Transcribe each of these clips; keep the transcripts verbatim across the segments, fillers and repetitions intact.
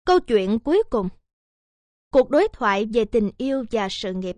Câu chuyện cuối cùng. Cuộc đối thoại về tình yêu và sự nghiệp.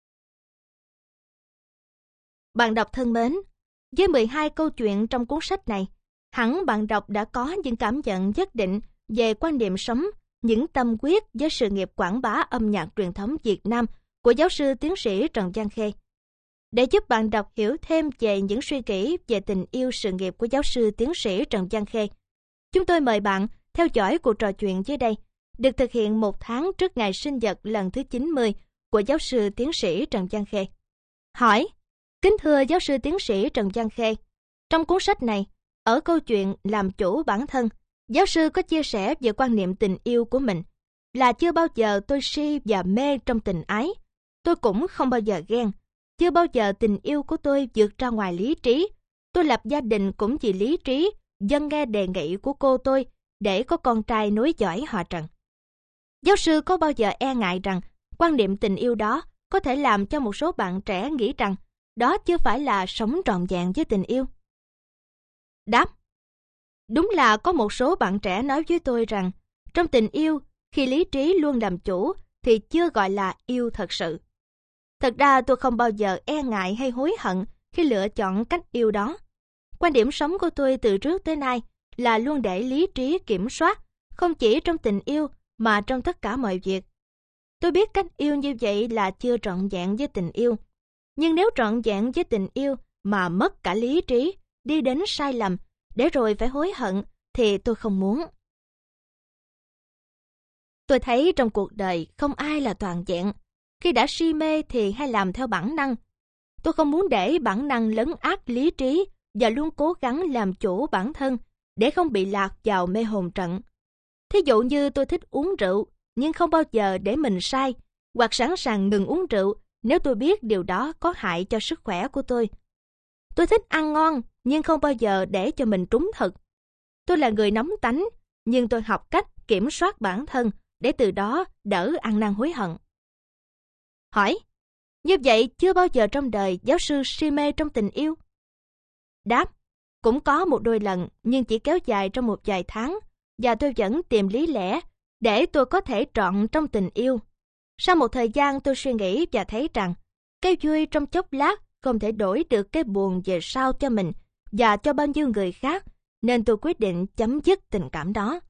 Bạn đọc thân mến, với mười hai câu chuyện trong cuốn sách này, hẳn bạn đọc đã có những cảm nhận nhất định về quan điểm sống, những tâm huyết với sự nghiệp quảng bá âm nhạc truyền thống Việt Nam của giáo sư tiến sĩ Trần Văn Khê. Để giúp bạn đọc hiểu thêm về những suy nghĩ về tình yêu sự nghiệp của giáo sư tiến sĩ Trần Văn Khê, chúng tôi mời bạn theo dõi cuộc trò chuyện dưới đây, được thực hiện một tháng trước ngày sinh nhật lần thứ chín mươi của giáo sư tiến sĩ Trần Văn Khê. Hỏi: Kính thưa giáo sư tiến sĩ Trần Văn Khê, trong cuốn sách này, ở câu chuyện Làm chủ bản thân, giáo sư có chia sẻ về quan niệm tình yêu của mình là chưa bao giờ tôi si và mê trong tình ái. Tôi cũng không bao giờ ghen. Chưa bao giờ tình yêu của tôi vượt ra ngoài lý trí. Tôi lập gia đình cũng vì lý trí, dâng nghe đề nghị của cô tôi để có con trai nối dõi họ Trần. Giáo sư có bao giờ e ngại rằng quan niệm tình yêu đó có thể làm cho một số bạn trẻ nghĩ rằng đó chưa phải là sống trọn vẹn với tình yêu? Đáp: Đúng là có một số bạn trẻ nói với tôi rằng trong tình yêu, khi lý trí luôn làm chủ thì chưa gọi là yêu thật sự. Thật ra tôi không bao giờ e ngại hay hối hận khi lựa chọn cách yêu đó. Quan điểm sống của tôi từ trước tới nay là luôn để lý trí kiểm soát, không chỉ trong tình yêu mà trong tất cả mọi việc. Tôi biết cách yêu như vậy là chưa trọn vẹn với tình yêu. Nhưng nếu trọn vẹn với tình yêu mà mất cả lý trí, đi đến sai lầm, để rồi phải hối hận, thì tôi không muốn. Tôi thấy trong cuộc đời không ai là toàn vẹn. Khi đã si mê thì hay làm theo bản năng. Tôi không muốn để bản năng lấn át lý trí và luôn cố gắng làm chủ bản thân để không bị lạc vào mê hồn trận. Thí dụ như tôi thích uống rượu, nhưng không bao giờ để mình sai, hoặc sẵn sàng ngừng uống rượu nếu tôi biết điều đó có hại cho sức khỏe của tôi. Tôi thích ăn ngon, nhưng không bao giờ để cho mình trúng thực. Tôi là người nóng tánh, nhưng tôi học cách kiểm soát bản thân để từ đó đỡ ăn năn hối hận. Hỏi: Như vậy chưa bao giờ trong đời giáo sư si mê trong tình yêu? Đáp: Cũng có một đôi lần, nhưng chỉ kéo dài trong một vài tháng, và tôi vẫn tìm lý lẽ để tôi có thể trọn trong tình yêu. Sau một thời gian tôi suy nghĩ và thấy rằng cái vui trong chốc lát không thể đổi được cái buồn về sau cho mình và cho bao nhiêu người khác, nên tôi quyết định chấm dứt tình cảm đó.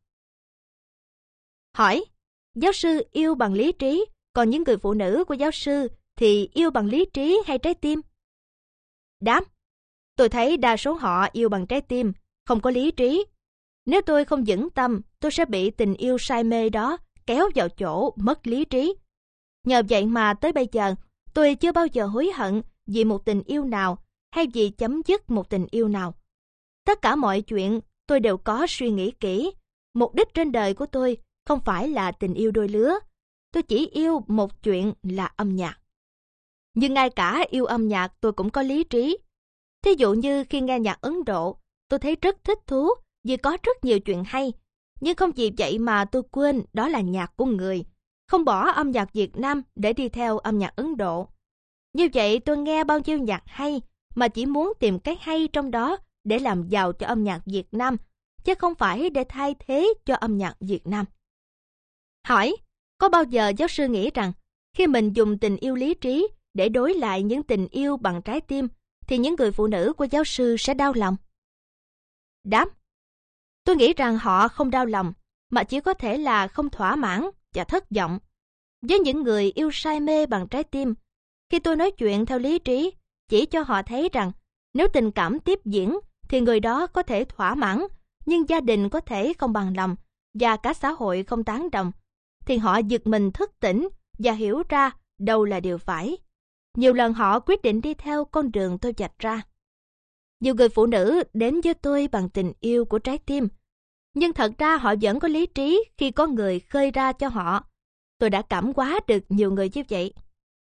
Hỏi: Giáo sư yêu bằng lý trí, còn những người phụ nữ của giáo sư thì yêu bằng lý trí hay trái tim? Đáp: Tôi thấy đa số họ yêu bằng trái tim, không có lý trí. Nếu tôi không vững tâm, tôi sẽ bị tình yêu say mê đó kéo vào chỗ mất lý trí. Nhờ vậy mà tới bây giờ, tôi chưa bao giờ hối hận vì một tình yêu nào hay vì chấm dứt một tình yêu nào. Tất cả mọi chuyện tôi đều có suy nghĩ kỹ. Mục đích trên đời của tôi không phải là tình yêu đôi lứa. Tôi chỉ yêu một chuyện là âm nhạc. Nhưng ngay cả yêu âm nhạc tôi cũng có lý trí. Thí dụ như khi nghe nhạc Ấn Độ, tôi thấy rất thích thú vì có rất nhiều chuyện hay. Nhưng không vì vậy mà tôi quên đó là nhạc của người, không bỏ âm nhạc Việt Nam để đi theo âm nhạc Ấn Độ. Như vậy tôi nghe bao nhiêu nhạc hay mà chỉ muốn tìm cái hay trong đó để làm giàu cho âm nhạc Việt Nam, chứ không phải để thay thế cho âm nhạc Việt Nam. Hỏi: Có bao giờ giáo sư nghĩ rằng khi mình dùng tình yêu lý trí để đối lại những tình yêu bằng trái tim thì những người phụ nữ của giáo sư sẽ đau lòng? Đáp: Tôi nghĩ rằng họ không đau lòng, mà chỉ có thể là không thỏa mãn và thất vọng. Với những người yêu say mê bằng trái tim, khi tôi nói chuyện theo lý trí, chỉ cho họ thấy rằng nếu tình cảm tiếp diễn thì người đó có thể thỏa mãn, nhưng gia đình có thể không bằng lòng và cả xã hội không tán đồng, thì họ giật mình thức tỉnh và hiểu ra đâu là điều phải. Nhiều lần họ quyết định đi theo con đường tôi vạch ra. Nhiều người phụ nữ đến với tôi bằng tình yêu của trái tim, nhưng thật ra họ vẫn có lý trí khi có người khơi ra cho họ. Tôi đã cảm hóa được nhiều người như vậy.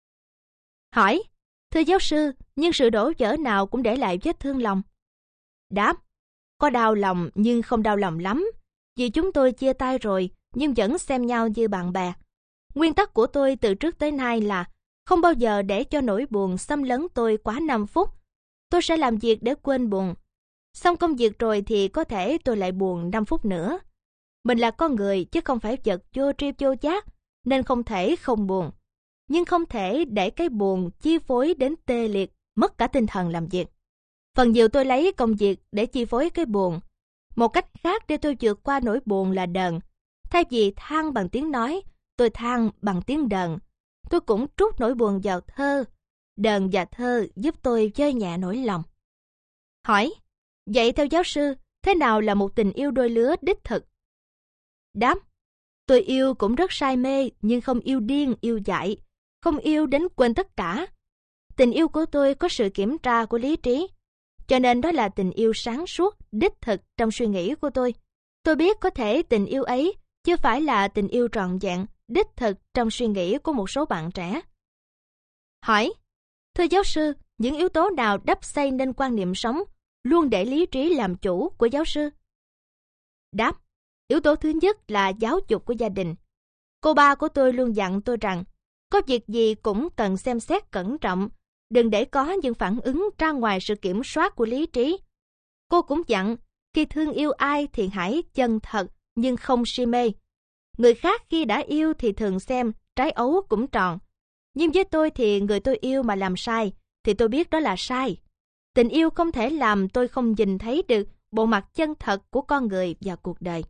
Hỏi: Thưa giáo sư, nhưng sự đổ vỡ nào cũng để lại vết thương lòng? Đáp: Có đau lòng nhưng không đau lòng lắm, vì chúng tôi chia tay rồi nhưng vẫn xem nhau như bạn bè. Nguyên tắc của tôi từ trước tới nay là không bao giờ để cho nỗi buồn xâm lấn tôi quá năm phút. Tôi sẽ làm việc để quên buồn. Xong công việc rồi thì có thể tôi lại buồn năm phút nữa. Mình là con người chứ không phải vật vô tri vô giác, nên không thể không buồn. Nhưng không thể để cái buồn chi phối đến tê liệt, mất cả tinh thần làm việc. Phần nhiều tôi lấy công việc để chi phối cái buồn. Một cách khác để tôi vượt qua nỗi buồn là đờn. Thay vì than bằng tiếng nói, tôi than bằng tiếng đờn. Tôi cũng trút nỗi buồn vào thơ. Đờn và thơ giúp tôi vơi nhẹ nỗi lòng. Hỏi, vậy theo giáo sư, thế nào là một tình yêu đôi lứa đích thực? Đáp, tôi yêu cũng rất say mê, nhưng không yêu điên, yêu dại, không yêu đến quên tất cả. Tình yêu của tôi có sự kiểm tra của lý trí, cho nên đó là tình yêu sáng suốt, đích thực trong suy nghĩ của tôi. Tôi biết có thể tình yêu ấy chứ phải là tình yêu trọn vẹn, đích thực trong suy nghĩ của một số bạn trẻ. Hỏi, thưa giáo sư, những yếu tố nào đắp xây nên quan niệm sống luôn để lý trí làm chủ của giáo sư? Đáp, yếu tố thứ nhất là giáo dục của gia đình. Cô ba của tôi luôn dặn tôi rằng, có việc gì cũng cần xem xét cẩn trọng, đừng để có những phản ứng ra ngoài sự kiểm soát của lý trí. Cô cũng dặn, khi thương yêu ai thì hãy chân thật nhưng không si mê. Người khác khi đã yêu thì thường xem trái ấu cũng tròn. Nhưng với tôi thì người tôi yêu mà làm sai, thì tôi biết đó là sai. Tình yêu không thể làm tôi không nhìn thấy được bộ mặt chân thật của con người và cuộc đời.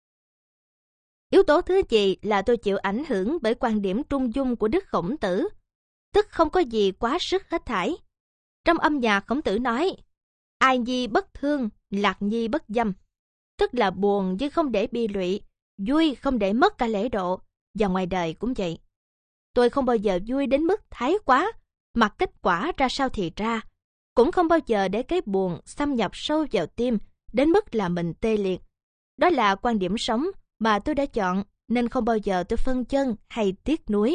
Yếu tố thứ gì là tôi chịu ảnh hưởng bởi quan điểm trung dung của Đức Khổng Tử, tức không có gì quá sức hết thảy. Trong âm nhạc Khổng Tử nói, ai nhi bất thương, lạc nhi bất dâm, tức là buồn nhưng không để bi lụy, vui không để mất cả lễ độ, và ngoài đời cũng vậy. Tôi không bao giờ vui đến mức thái quá, mặc kết quả ra sao thì ra, cũng không bao giờ để cái buồn xâm nhập sâu vào tim đến mức làm mình tê liệt. Đó là quan điểm sống mà tôi đã chọn, nên không bao giờ tôi phân chân hay tiếc nuối.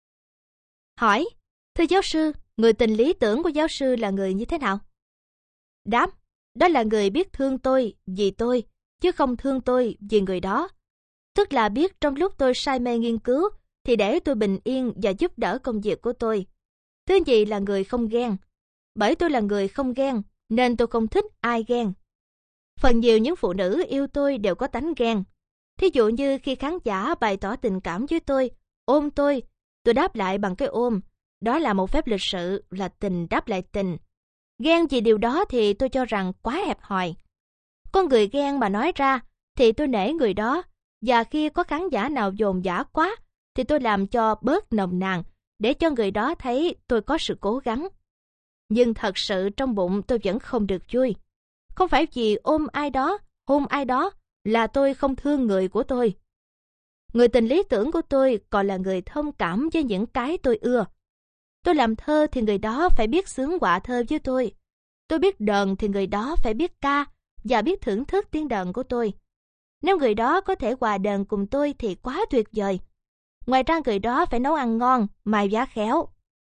Hỏi, thưa giáo sư, người tình lý tưởng của giáo sư là người như thế nào? Đáp, đó là người biết thương tôi vì tôi, chứ không thương tôi vì người đó. Tức là biết trong lúc tôi say mê nghiên cứu, thì để tôi bình yên và giúp đỡ công việc của tôi. Thứ nhì là người không ghen. Bởi tôi là người không ghen, nên tôi không thích ai ghen. Phần nhiều những phụ nữ yêu tôi đều có tánh ghen. Thí dụ như khi khán giả bày tỏ tình cảm với tôi, ôm tôi, tôi đáp lại bằng cái ôm. Đó là một phép lịch sự, là tình đáp lại tình. Ghen vì điều đó thì tôi cho rằng quá hẹp hòi. Con người ghen mà nói ra thì tôi nể người đó, và khi có khán giả nào dồn dã quá thì tôi làm cho bớt nồng nàn để cho người đó thấy tôi có sự cố gắng. Nhưng thật sự trong bụng tôi vẫn không được vui. Không phải vì ôm ai đó, hôn ai đó là tôi không thương người của tôi. Người tình lý tưởng của tôi còn là người thông cảm với những cái tôi ưa. Tôi làm thơ thì người đó phải biết xướng họa thơ với tôi. Tôi biết đờn thì người đó phải biết ca và biết thưởng thức tiếng đờn của tôi. Nếu người đó có thể hòa đờn cùng tôi thì quá tuyệt vời. Ngoài ra người đó phải nấu ăn ngon, mài vá khéo.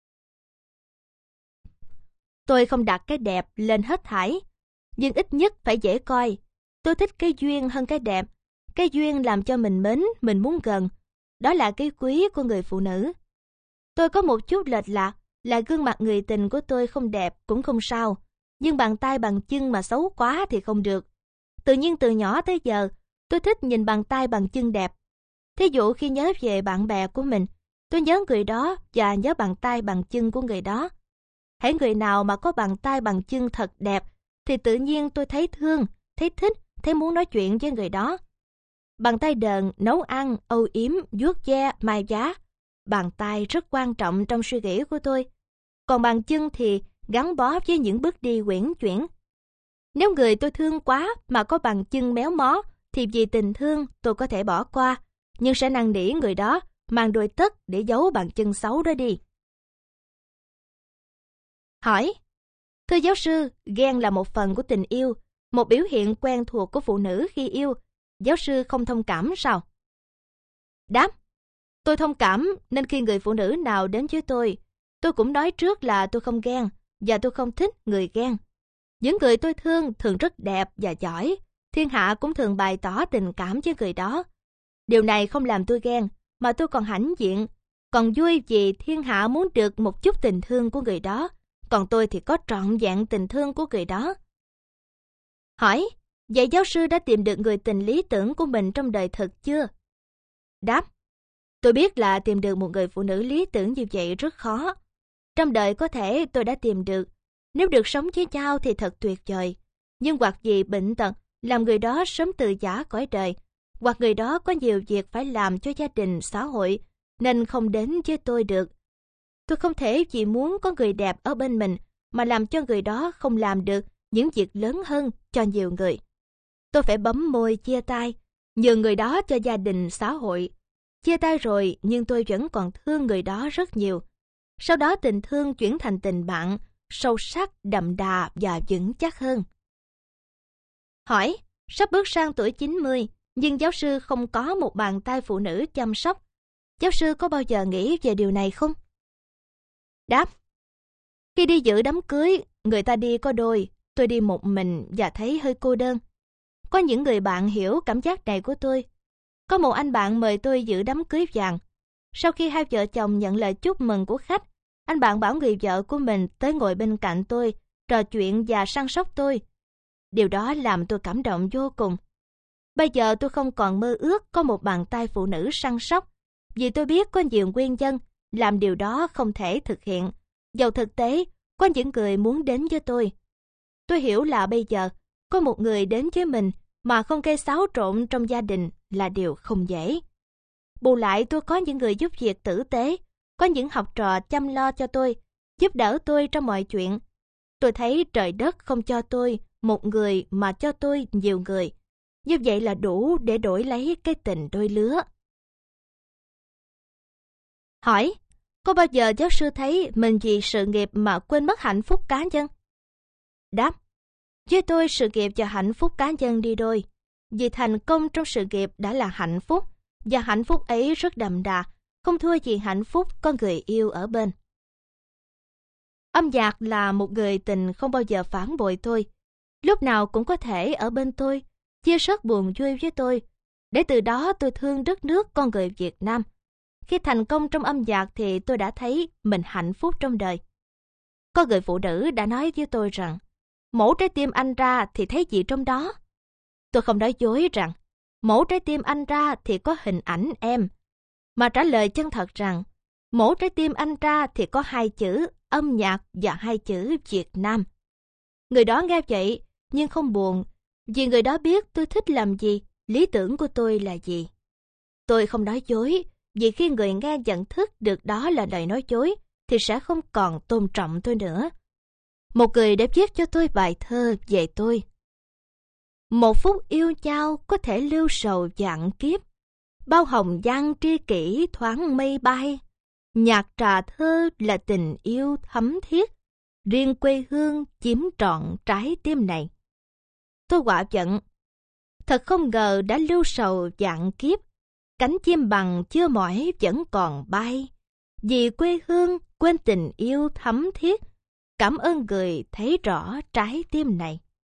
Tôi không đặt cái đẹp lên hết thảy, nhưng ít nhất phải dễ coi. Tôi thích cái duyên hơn cái đẹp. Cái duyên làm cho mình mến, mình muốn gần. Đó là cái quý của người phụ nữ. Tôi có một chút lệch lạc là gương mặt người tình của tôi không đẹp cũng không sao, nhưng bàn tay bàn chân mà xấu quá thì không được. Tự nhiên từ nhỏ tới giờ, tôi thích nhìn bàn tay bàn chân đẹp. Thí dụ khi nhớ về bạn bè của mình, tôi nhớ người đó và nhớ bàn tay bàn chân của người đó. Hãy người nào mà có bàn tay bàn chân thật đẹp, thì tự nhiên tôi thấy thương, thấy thích, thấy muốn nói chuyện với người đó. Bàn tay đờn, nấu ăn, âu yếm, vuốt ve, mài vá. Bàn tay rất quan trọng trong suy nghĩ của tôi. Còn bàn chân thì gắn bó với những bước đi uyển chuyển. Nếu người tôi thương quá mà có bàn chân méo mó, thì vì tình thương tôi có thể bỏ qua, nhưng sẽ năn nỉ người đó mang đôi tất để giấu bàn chân xấu đó đi. Hỏi, thưa giáo sư, ghen là một phần của tình yêu, một biểu hiện quen thuộc của phụ nữ khi yêu. Giáo sư không thông cảm sao? Đáp, tôi thông cảm nên khi người phụ nữ nào đến với tôi, tôi cũng nói trước là tôi không ghen và tôi không thích người ghen. Những người tôi thương thường rất đẹp và giỏi, thiên hạ cũng thường bày tỏ tình cảm với người đó. Điều này không làm tôi ghen, mà tôi còn hãnh diện, còn vui vì thiên hạ muốn được một chút tình thương của người đó, còn tôi thì có trọn vẹn tình thương của người đó. Hỏi, Vậy giáo sư đã tìm được người tình lý tưởng của mình trong đời thực chưa? Đáp: Tôi biết là tìm được một người phụ nữ lý tưởng như vậy rất khó. Trong đời có thể tôi đã tìm được. Nếu được sống với nhau thì thật tuyệt vời. Nhưng hoặc vì bệnh tật làm người đó sớm từ giã cõi đời, hoặc người đó có nhiều việc phải làm cho gia đình, xã hội, nên không đến với tôi được. Tôi không thể chỉ muốn có người đẹp ở bên mình mà làm cho người đó không làm được những việc lớn hơn cho nhiều người. Tôi phải bấm môi chia tay, nhường người đó cho gia đình, xã hội. Chia tay rồi nhưng tôi vẫn còn thương người đó rất nhiều. Sau đó tình thương chuyển thành tình bạn, sâu sắc, đậm đà và vững chắc hơn. Hỏi: Sắp bước sang tuổi chín mươi, nhưng giáo sư không có một bàn tay phụ nữ chăm sóc. Giáo sư có bao giờ nghĩ về điều này không? Đáp: Khi đi dự đám cưới, người ta đi có đôi, tôi đi một mình và thấy hơi cô đơn. Có những người bạn hiểu cảm giác này của tôi. Có một anh bạn mời tôi dự đám cưới vàng. Sau khi hai vợ chồng nhận lời chúc mừng của khách, anh bạn bảo người vợ của mình tới ngồi bên cạnh tôi, trò chuyện và săn sóc tôi. Điều đó làm tôi cảm động vô cùng. Bây giờ tôi không còn mơ ước có một bàn tay phụ nữ săn sóc, vì tôi biết có nhiều nguyên nhân làm điều đó không thể thực hiện. Dầu thực tế, có những người muốn đến với tôi. Tôi hiểu là bây giờ, có một người đến với mình mà không gây xáo trộn trong gia đình là điều không dễ. Bù lại tôi có những người giúp việc tử tế, có những học trò chăm lo cho tôi, giúp đỡ tôi trong mọi chuyện. Tôi thấy trời đất không cho tôi một người mà cho tôi nhiều người. Như vậy là đủ để đổi lấy cái tình đôi lứa. Hỏi: Có bao giờ giáo sư thấy mình vì sự nghiệp mà quên mất hạnh phúc cá nhân? Đáp: Với tôi, sự nghiệp và hạnh phúc cá nhân đi đôi. Vì thành công trong sự nghiệp đã là hạnh phúc, và hạnh phúc ấy rất đậm đà, không thua gì hạnh phúc có người yêu ở bên. Âm nhạc là một người tình không bao giờ phản bội tôi. Lúc nào cũng có thể ở bên tôi, chia sớt buồn vui với tôi. Để từ đó tôi thương đất nước con người Việt Nam. Khi thành công trong âm nhạc thì tôi đã thấy mình hạnh phúc trong đời. Có người phụ nữ đã nói với tôi rằng, mổ trái tim anh ra thì thấy gì trong đó? Tôi không nói dối rằng, mổ trái tim anh ra thì có hình ảnh em. Mà trả lời chân thật rằng, mổ trái tim anh ra thì có hai chữ âm nhạc và hai chữ Việt Nam. Người đó nghe vậy, nhưng không buồn, vì người đó biết tôi thích làm gì, lý tưởng của tôi là gì. Tôi không nói dối, vì khi người nghe nhận thức được đó là lời nói dối, thì sẽ không còn tôn trọng tôi nữa. Một người đã viết cho tôi bài thơ về tôi. Một phút yêu nhau có thể lưu sầu vạn kiếp, bao hồng nhan tri kỷ thoáng mây bay. Nhạc trà thơ là tình yêu thấm thiết, riêng quê hương chiếm trọn trái tim này. Tôi quả giận, thật không ngờ đã lưu sầu vạn kiếp, cánh chim bằng chưa mỏi vẫn còn bay. Vì quê hương quên tình yêu thấm thiết, cảm ơn người thấy rõ trái tim này.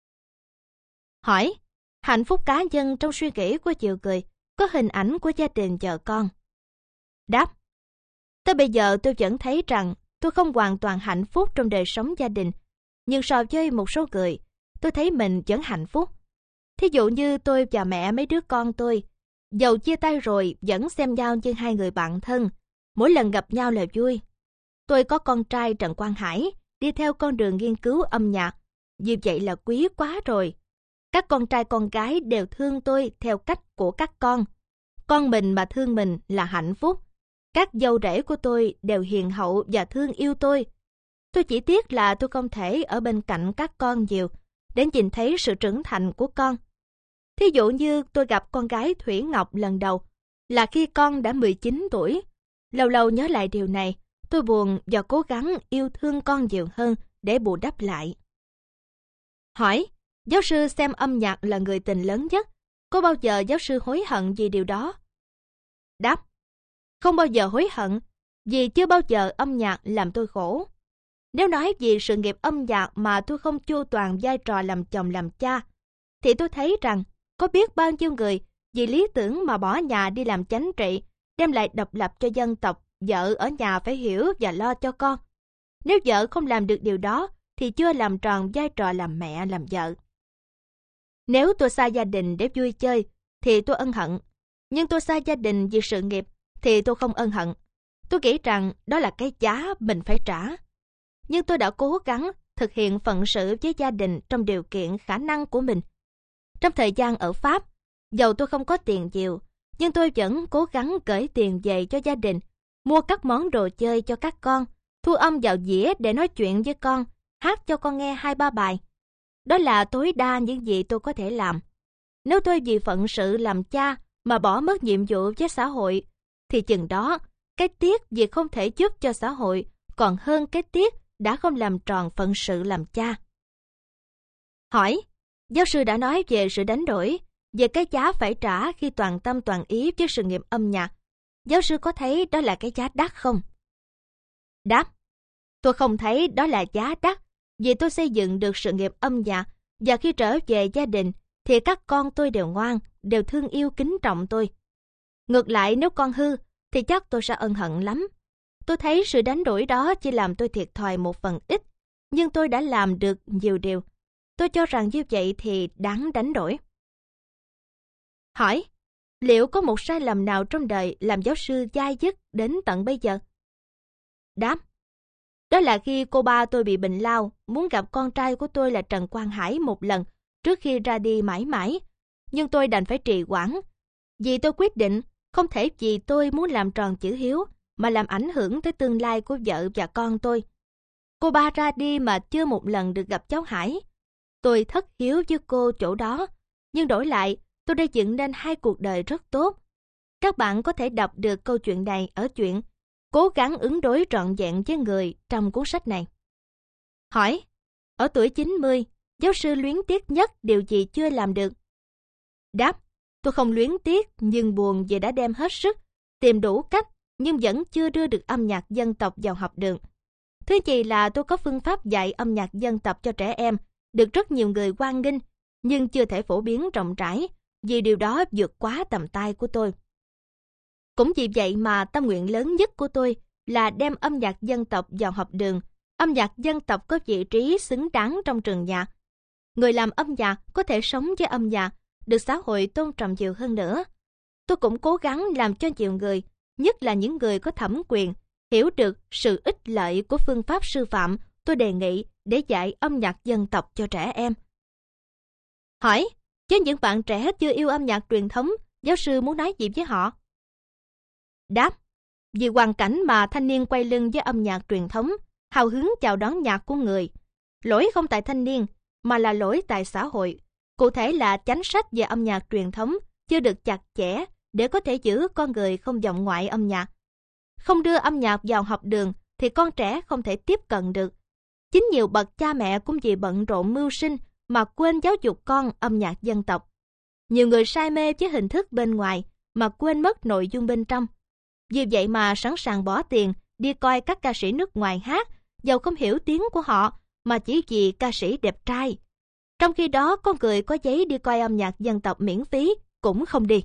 Hỏi: Hạnh phúc cá nhân trong suy nghĩ của nhiều người có hình ảnh của gia đình vợ con? Đáp: Tới bây giờ tôi vẫn thấy rằng tôi không hoàn toàn hạnh phúc trong đời sống gia đình, nhưng so với một số người, tôi thấy mình vẫn hạnh phúc. Thí dụ như tôi và mẹ mấy đứa con tôi, dầu chia tay rồi vẫn xem nhau như hai người bạn thân, mỗi lần gặp nhau là vui. Tôi có con trai Trần Quang Hải, đi theo con đường nghiên cứu âm nhạc, như vậy là quý quá rồi. Các con trai con gái đều thương tôi theo cách của các con. Con mình mà thương mình là hạnh phúc. Các dâu rể của tôi đều hiền hậu và thương yêu tôi. Tôi chỉ tiếc là tôi không thể ở bên cạnh các con nhiều, để nhìn thấy sự trưởng thành của con. Thí dụ như tôi gặp con gái Thủy Ngọc lần đầu, là khi con đã mười chín tuổi. Lâu lâu nhớ lại điều này, tôi buồn và cố gắng yêu thương con nhiều hơn để bù đắp lại. Hỏi: Giáo sư xem âm nhạc là người tình lớn nhất, có bao giờ giáo sư hối hận vì điều đó? Đáp: Không bao giờ hối hận, vì chưa bao giờ âm nhạc làm tôi khổ. Nếu nói vì sự nghiệp âm nhạc mà tôi không chu toàn vai trò làm chồng làm cha, thì tôi thấy rằng có biết bao nhiêu người vì lý tưởng mà bỏ nhà đi làm chánh trị, đem lại độc lập cho dân tộc, vợ ở nhà phải hiểu và lo cho con. Nếu vợ không làm được điều đó, thì chưa làm tròn vai trò làm mẹ làm vợ. Nếu tôi xa gia đình để vui chơi, thì tôi ân hận. Nhưng tôi xa gia đình vì sự nghiệp, thì tôi không ân hận. Tôi nghĩ rằng đó là cái giá mình phải trả. Nhưng tôi đã cố gắng thực hiện phận sự với gia đình trong điều kiện khả năng của mình. Trong thời gian ở Pháp, dầu tôi không có tiền nhiều, nhưng tôi vẫn cố gắng gửi tiền về cho gia đình, mua các món đồ chơi cho các con, thu âm vào dĩa để nói chuyện với con, hát cho con nghe hai ba bài. Đó là tối đa những gì tôi có thể làm. Nếu tôi vì phận sự làm cha mà bỏ mất nhiệm vụ với xã hội, thì chừng đó, cái tiếc vì không thể giúp cho xã hội còn hơn cái tiếc đã không làm tròn phận sự làm cha. Hỏi, giáo sư đã nói về sự đánh đổi, về cái giá phải trả khi toàn tâm toàn ý với sự nghiệp âm nhạc. Giáo sư có thấy đó là cái giá đắt không? Đáp, tôi không thấy đó là giá đắt, vì tôi xây dựng được sự nghiệp âm nhạc, và khi trở về gia đình, thì các con tôi đều ngoan, đều thương yêu kính trọng tôi. Ngược lại, nếu con hư, thì chắc tôi sẽ ân hận lắm. Tôi thấy sự đánh đổi đó chỉ làm tôi thiệt thòi một phần ít, nhưng tôi đã làm được nhiều điều. Tôi cho rằng như vậy thì đáng đánh đổi. Hỏi, liệu có một sai lầm nào trong đời làm giáo sư dai dứt đến tận bây giờ? Đáp, đó là khi cô ba tôi bị bệnh lao, muốn gặp con trai của tôi là Trần Quang Hải một lần trước khi ra đi mãi mãi. Nhưng tôi đành phải trì hoãn, vì tôi quyết định không thể vì tôi muốn làm tròn chữ hiếu mà làm ảnh hưởng tới tương lai của vợ và con tôi. Cô ba ra đi mà chưa một lần được gặp cháu Hải. Tôi thất hiếu với cô chỗ đó, nhưng đổi lại tôi đã dựng nên hai cuộc đời rất tốt. Các bạn có thể đọc được câu chuyện này ở chuyện Cố gắng ứng đối trọn vẹn với người trong cuốn sách này. Hỏi, ở tuổi chín mươi, giáo sư luyến tiếc nhất điều gì chưa làm được? Đáp, tôi không luyến tiếc nhưng buồn vì đã đem hết sức, tìm đủ cách nhưng vẫn chưa đưa được âm nhạc dân tộc vào học đường. Thứ nhì là tôi có phương pháp dạy âm nhạc dân tộc cho trẻ em, được rất nhiều người hoan nghênh, nhưng chưa thể phổ biến rộng rãi, vì điều đó vượt quá tầm tay của tôi. Cũng vì vậy mà tâm nguyện lớn nhất của tôi là đem âm nhạc dân tộc vào học đường. Âm nhạc dân tộc có vị trí xứng đáng trong trường nhạc. Người làm âm nhạc có thể sống với âm nhạc, được xã hội tôn trọng nhiều hơn nữa. Tôi cũng cố gắng làm cho nhiều người, nhất là những người có thẩm quyền, hiểu được sự ích lợi của phương pháp sư phạm tôi đề nghị để dạy âm nhạc dân tộc cho trẻ em. Hỏi, với những bạn trẻ chưa yêu âm nhạc truyền thống, giáo sư muốn nói gì với họ? Đáp, vì hoàn cảnh mà thanh niên quay lưng với âm nhạc truyền thống, hào hứng chào đón nhạc của người. Lỗi không tại thanh niên, mà là lỗi tại xã hội. Cụ thể là chính sách về âm nhạc truyền thống chưa được chặt chẽ để có thể giữ con người không vọng ngoại âm nhạc. Không đưa âm nhạc vào học đường thì con trẻ không thể tiếp cận được. Chính nhiều bậc cha mẹ cũng vì bận rộn mưu sinh mà quên giáo dục con âm nhạc dân tộc. Nhiều người say mê với hình thức bên ngoài mà quên mất nội dung bên trong. Vì vậy mà sẵn sàng bỏ tiền đi coi các ca sĩ nước ngoài hát, dầu không hiểu tiếng của họ mà chỉ vì ca sĩ đẹp trai. Trong khi đó, con người có giấy đi coi âm nhạc dân tộc miễn phí cũng không đi.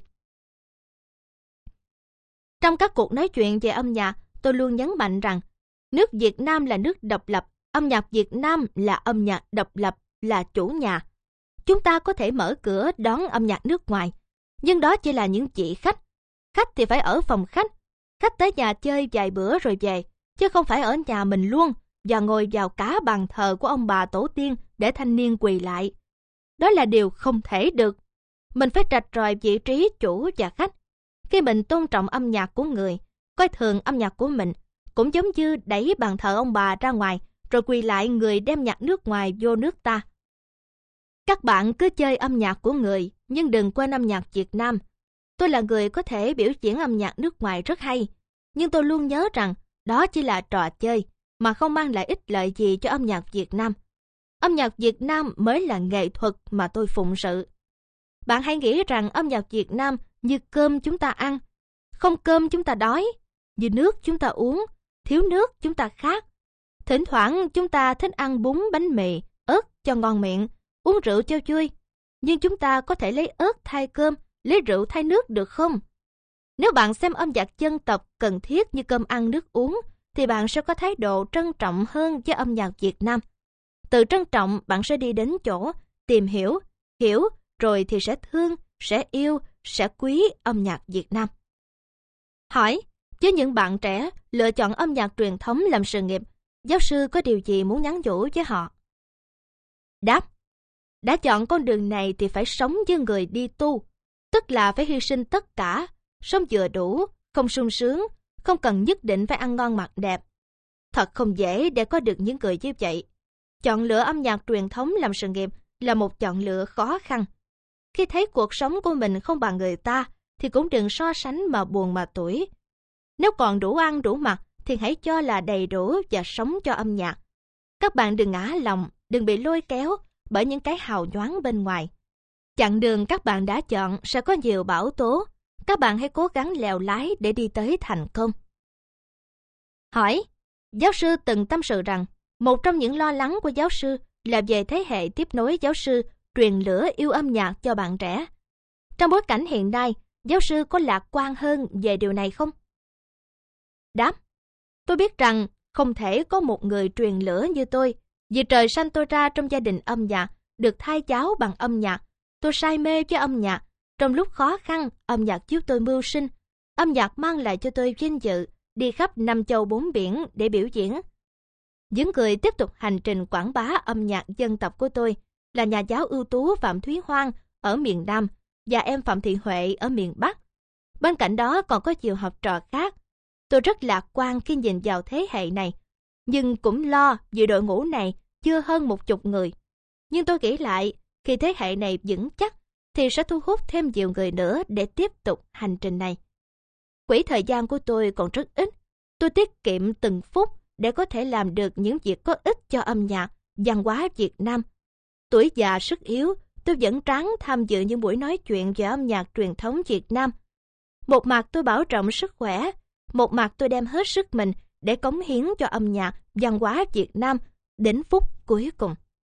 Trong các cuộc nói chuyện về âm nhạc, tôi luôn nhấn mạnh rằng nước Việt Nam là nước độc lập, âm nhạc Việt Nam là âm nhạc độc lập, là chủ nhà. Chúng ta có thể mở cửa đón âm nhạc nước ngoài, nhưng đó chỉ là những vị khách. Khách thì phải ở phòng khách, khách tới nhà chơi vài bữa rồi về, chứ không phải ở nhà mình luôn và ngồi vào cả bàn thờ của ông bà tổ tiên để thanh niên quỳ lại. Đó là điều không thể được. Mình phải rạch ròi vị trí chủ và khách. Khi mình tôn trọng âm nhạc của người, coi thường âm nhạc của mình, cũng giống như đẩy bàn thờ ông bà ra ngoài rồi quỳ lại người đem nhạc nước ngoài vô nước ta. Các bạn cứ chơi âm nhạc của người, nhưng đừng quên âm nhạc Việt Nam. Tôi là người có thể biểu diễn âm nhạc nước ngoài rất hay, nhưng tôi luôn nhớ rằng đó chỉ là trò chơi mà không mang lại ích lợi gì cho âm nhạc Việt Nam. Âm nhạc Việt Nam mới là nghệ thuật mà tôi phụng sự. Bạn hãy nghĩ rằng âm nhạc Việt Nam như cơm chúng ta ăn, không cơm chúng ta đói, như nước chúng ta uống, thiếu nước chúng ta khát. Thỉnh thoảng chúng ta thích ăn bún bánh mì, ớt cho ngon miệng, uống rượu cho vui. Nhưng chúng ta có thể lấy ớt thay cơm, lấy rượu thay nước được không? Nếu bạn xem âm nhạc dân tộc cần thiết như cơm ăn nước uống, thì bạn sẽ có thái độ trân trọng hơn với âm nhạc Việt Nam. Từ trân trọng, bạn sẽ đi đến chỗ tìm hiểu, hiểu rồi thì sẽ thương, sẽ yêu, sẽ quý âm nhạc Việt Nam. Hỏi, với những bạn trẻ lựa chọn âm nhạc truyền thống làm sự nghiệp, giáo sư có điều gì muốn nhắn nhủ với họ? Đáp, đã chọn con đường này thì phải sống như người đi tu, tức là phải hy sinh tất cả, sống vừa đủ, không sung sướng, không cần nhất định phải ăn ngon mặc đẹp. Thật không dễ để có được những người như vậy. Chọn lựa âm nhạc truyền thống làm sự nghiệp là một chọn lựa khó khăn. Khi thấy cuộc sống của mình không bằng người ta, thì cũng đừng so sánh mà buồn mà tủi. Nếu còn đủ ăn đủ mặc, thì hãy cho là đầy đủ và sống cho âm nhạc. Các bạn đừng ngã lòng, đừng bị lôi kéo bởi những cái hào nhoáng bên ngoài. Chặng đường các bạn đã chọn sẽ có nhiều bão tố. Các bạn hãy cố gắng lèo lái để đi tới thành công. Hỏi, giáo sư từng tâm sự rằng một trong những lo lắng của giáo sư là về thế hệ tiếp nối giáo sư truyền lửa yêu âm nhạc cho bạn trẻ. Trong bối cảnh hiện nay, giáo sư có lạc quan hơn về điều này không? Đáp, tôi biết rằng không thể có một người truyền lửa như tôi, vì trời sanh tôi ra trong gia đình âm nhạc, được thai giáo bằng âm nhạc. Tôi say mê với âm nhạc. Trong lúc khó khăn, âm nhạc giúp tôi mưu sinh. Âm nhạc mang lại cho tôi vinh dự, đi khắp năm châu bốn biển để biểu diễn. Những người tiếp tục hành trình quảng bá âm nhạc dân tộc của tôi là nhà giáo ưu tú Phạm Thúy Hoang ở miền Nam và em Phạm Thị Huệ ở miền Bắc. Bên cạnh đó còn có nhiều học trò khác. Tôi rất lạc quan khi nhìn vào thế hệ này, nhưng cũng lo vì đội ngũ này chưa hơn một chục người. Nhưng tôi nghĩ lại, khi thế hệ này vững chắc, thì sẽ thu hút thêm nhiều người nữa để tiếp tục hành trình này. Quỹ thời gian của tôi còn rất ít. Tôi tiết kiệm từng phút để có thể làm được những việc có ích cho âm nhạc, văn hóa Việt Nam. Tuổi già sức yếu, tôi vẫn ráng tham dự những buổi nói chuyện về âm nhạc truyền thống Việt Nam. Một mặt tôi bảo trọng sức khỏe, một mặt tôi đem hết sức mình để cống hiến cho âm nhạc, văn hóa Việt Nam đến phút cuối cùng.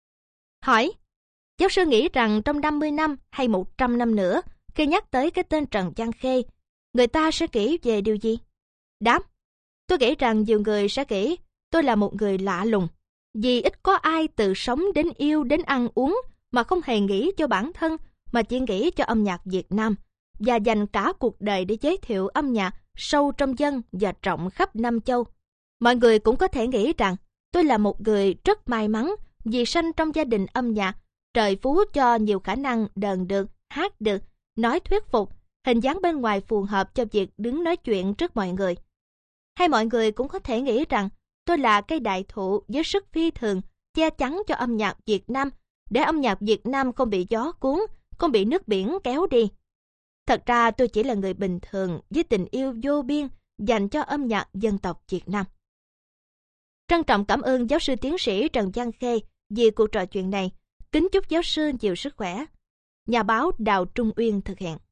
Hỏi, giáo sư nghĩ rằng trong năm mươi năm hay một trăm năm nữa, khi nhắc tới cái tên Trần Văn Khê, người ta sẽ nghĩ về điều gì? Đáp, tôi nghĩ rằng nhiều người sẽ nghĩ tôi là một người lạ lùng, vì ít có ai từ sống đến yêu đến ăn uống mà không hề nghĩ cho bản thân, mà chỉ nghĩ cho âm nhạc Việt Nam, và dành cả cuộc đời để giới thiệu âm nhạc sâu trong dân và rộng khắp năm châu. Mọi người cũng có thể nghĩ rằng tôi là một người rất may mắn vì sanh trong gia đình âm nhạc, trời phú cho nhiều khả năng đờn được, hát được, nói thuyết phục, hình dáng bên ngoài phù hợp cho việc đứng nói chuyện trước mọi người. Hay mọi người cũng có thể nghĩ rằng tôi là cây đại thụ với sức phi thường, che chắn cho âm nhạc Việt Nam, để âm nhạc Việt Nam không bị gió cuốn, không bị nước biển kéo đi. Thật ra tôi chỉ là người bình thường với tình yêu vô biên dành cho âm nhạc dân tộc Việt Nam. Trân trọng cảm ơn giáo sư tiến sĩ Trần Văn Khê vì cuộc trò chuyện này. Kính chúc giáo sư nhiều sức khỏe. Nhà báo Đào Trung Uyên thực hiện.